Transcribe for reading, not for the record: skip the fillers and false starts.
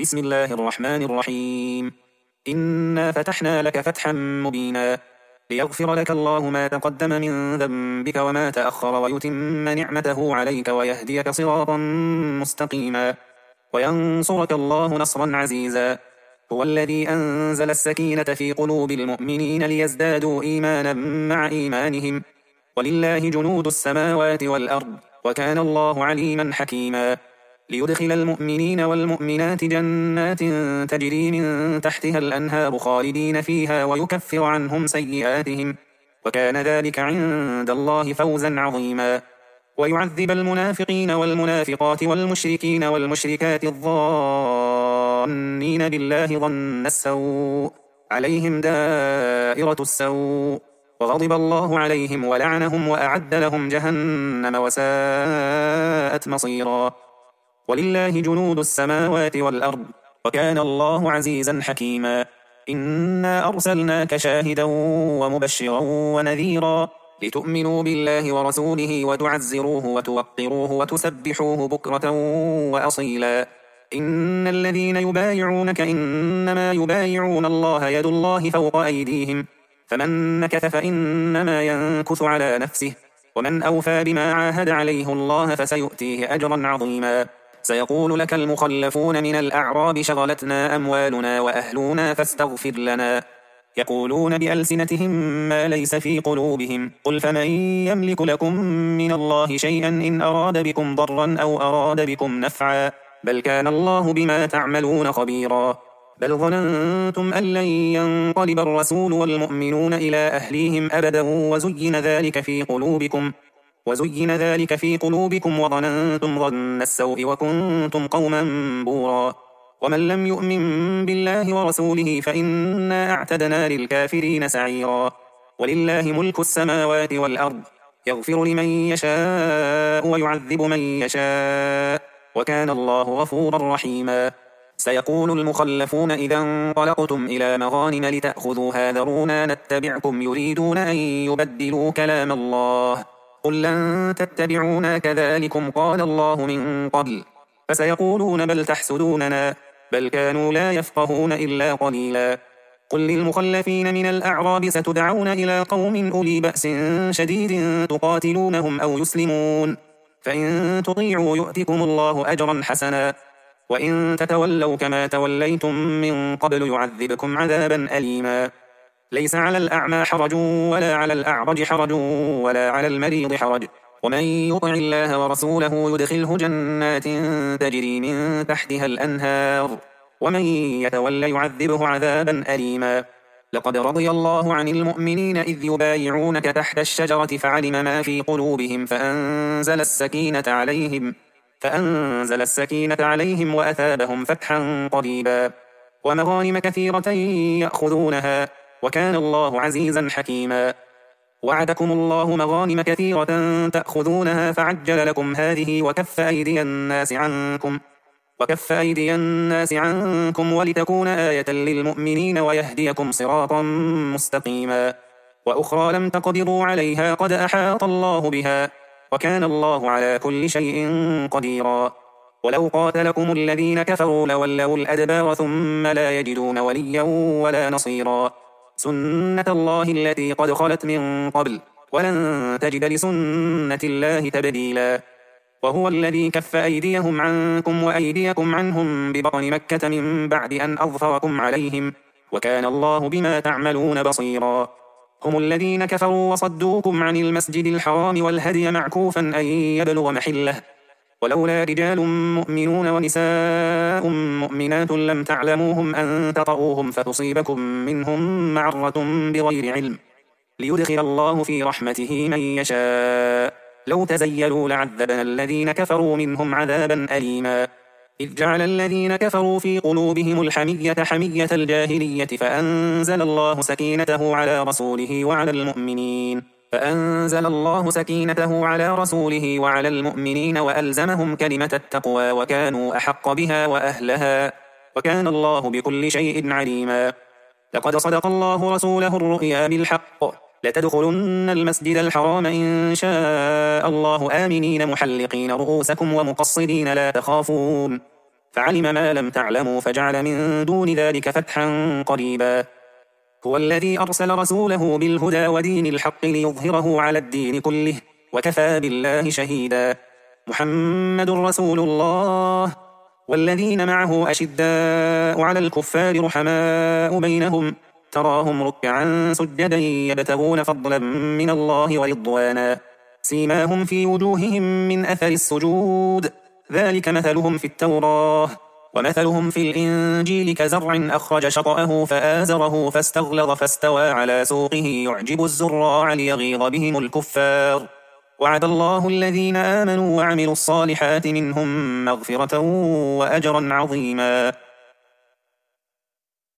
بسم الله الرحمن الرحيم. إنا فتحنا لك فتحا مبينا ليغفر لك الله ما تقدم من ذنبك وما تأخر ويتم نعمته عليك ويهديك صراطا مستقيما وينصرك الله نصرا عزيزا. هو الذي أنزل السكينة في قلوب المؤمنين ليزدادوا إيمانا مع إيمانهم ولله جنود السماوات والأرض وكان الله عليما حكيما. ليدخل المؤمنين والمؤمنات جنات تجري من تحتها الأنهار خالدين فيها ويكفر عنهم سيئاتهم وكان ذلك عند الله فوزا عظيما. ويعذب المنافقين والمنافقات والمشركين والمشركات الظانين بالله ظن السوء عليهم دائرة السوء وغضب الله عليهم ولعنهم وأعد لهم جهنم وساءت مصيرا. ولله جنود السماوات والأرض وكان الله عزيزا حكيما. إنا أرسلناك شاهدا ومبشرا ونذيرا لتؤمنوا بالله ورسوله وتعزروه وتوقروه وتسبحوه بكرة وأصيلا. إن الذين يبايعونك إنما يبايعون الله يد الله فوق أيديهم فمن نكث فإنما ينكث على نفسه ومن أوفى بما عاهد عليه الله فسيؤتيه أجرا عظيما. سيقول لك المخلفون من الأعراب شغلتنا أموالنا وأهلنا فاستغفر لنا يقولون بألسنتهم ما ليس في قلوبهم قل فمن يملك لكم من الله شيئا إن أراد بكم ضرا أو أراد بكم نفعا بل كان الله بما تعملون خبيرا. بل ظننتم أن لن ينقلب الرسول والمؤمنون إلى أهليهم أبدا وزين ذلك في قلوبكم وظننتم ظن السوء وكنتم قوما بورا. ومن لم يؤمن بالله ورسوله فإنا أعتدنا للكافرين سعيرا. ولله ملك السماوات والأرض يغفر لمن يشاء ويعذب من يشاء وكان الله غفورا رحيما. سيقول المخلفون إذا انطلقتم إلى مغانم لتأخذوها ذرونا نتبعكم يريدون أن يبدلوا كلام الله قل لن تتبعونا كذلكم قال الله من قبل فسيقولون بل تحسدوننا بل كانوا لا يفقهون إلا قليلا. قل للمخلفين من الأعراب ستدعون إلى قوم أولي بأس شديد تقاتلونهم أو يسلمون فإن تطيعوا يؤتكم الله أجرا حسنا وإن تتولوا كما توليتم من قبل يعذبكم عذابا أليما. ليس على الأعمى حرج ولا على الأعرج حرج ولا على المريض حرج ومن يطع الله ورسوله يدخله جنات تجري من تحتها الأنهار ومن يتول يعذبه عذابا أليما. لقد رضي الله عن المؤمنين إذ يبايعونك تحت الشجرة فعلم ما في قلوبهم فأنزل السكينة عليهم وأثابهم فتحا قريبا ومغانم كثيرة يأخذونها وكان الله عزيزا حكيما. وعدكم الله مغانم كثيرة تأخذونها فعجل لكم هذه وكف أيدي الناس عنكم ولتكون آية للمؤمنين ويهديكم صراطا مستقيما. وأخرى لم تقدروا عليها قد أحاط الله بها وكان الله على كل شيء قديرا. ولو قاتلكم الذين كفروا لولوا الأدبار ثم لا يجدون وليا ولا نصيرا. سنة الله التي قد خلت من قبل ولن تجد لسنة الله تبديلا. وهو الذي كف أيديهم عنكم وأيديكم عنهم ببطن مكة من بعد أن أظفركم عليهم وكان الله بما تعملون بصيرا. هم الذين كفروا وصدوكم عن المسجد الحرام والهدي معكوفا أن يبلغ محله ولولا رجال مؤمنون ونساء مؤمنات لم تعلموهم أن تطؤوهم فتصيبكم منهم معرة بغير علم ليدخل الله في رحمته من يشاء لو تزيلوا لعذبنا الذين كفروا منهم عذابا أليما. إذ جعل الذين كفروا في قلوبهم الحمية حمية الجاهلية فأنزل الله سكينته على رسوله وعلى المؤمنين وألزمهم كلمة التقوى وكانوا أحق بها وأهلها وكان الله بكل شيء عليما. لقد صدق الله رسوله الرؤيا بالحق لتدخلن المسجد الحرام إن شاء الله آمنين محلقين رؤوسكم ومقصرين لا تخافون فعلم ما لم تعلموا فجعل من دون ذلك فتحا قريبا. هو الذي أرسل رسوله بالهدى ودين الحق ليظهره على الدين كله وكفى بالله شهيدا. محمد رسول الله والذين معه أشداء على الكفار رحماء بينهم تراهم ركعا سجدا يبتغون فضلا من الله ورضوانا سيماهم في وجوههم من أثر السجود ذلك مثلهم في التوراة ومثلهم في الإنجيل كزرع أخرج شطأه فآزره فاستغلظ فاستوى على سوقه يعجب الزراع ليغيظ بهم الكفار وعد الله الذين آمنوا وعملوا الصالحات منهم مغفرة وأجرا عظيما.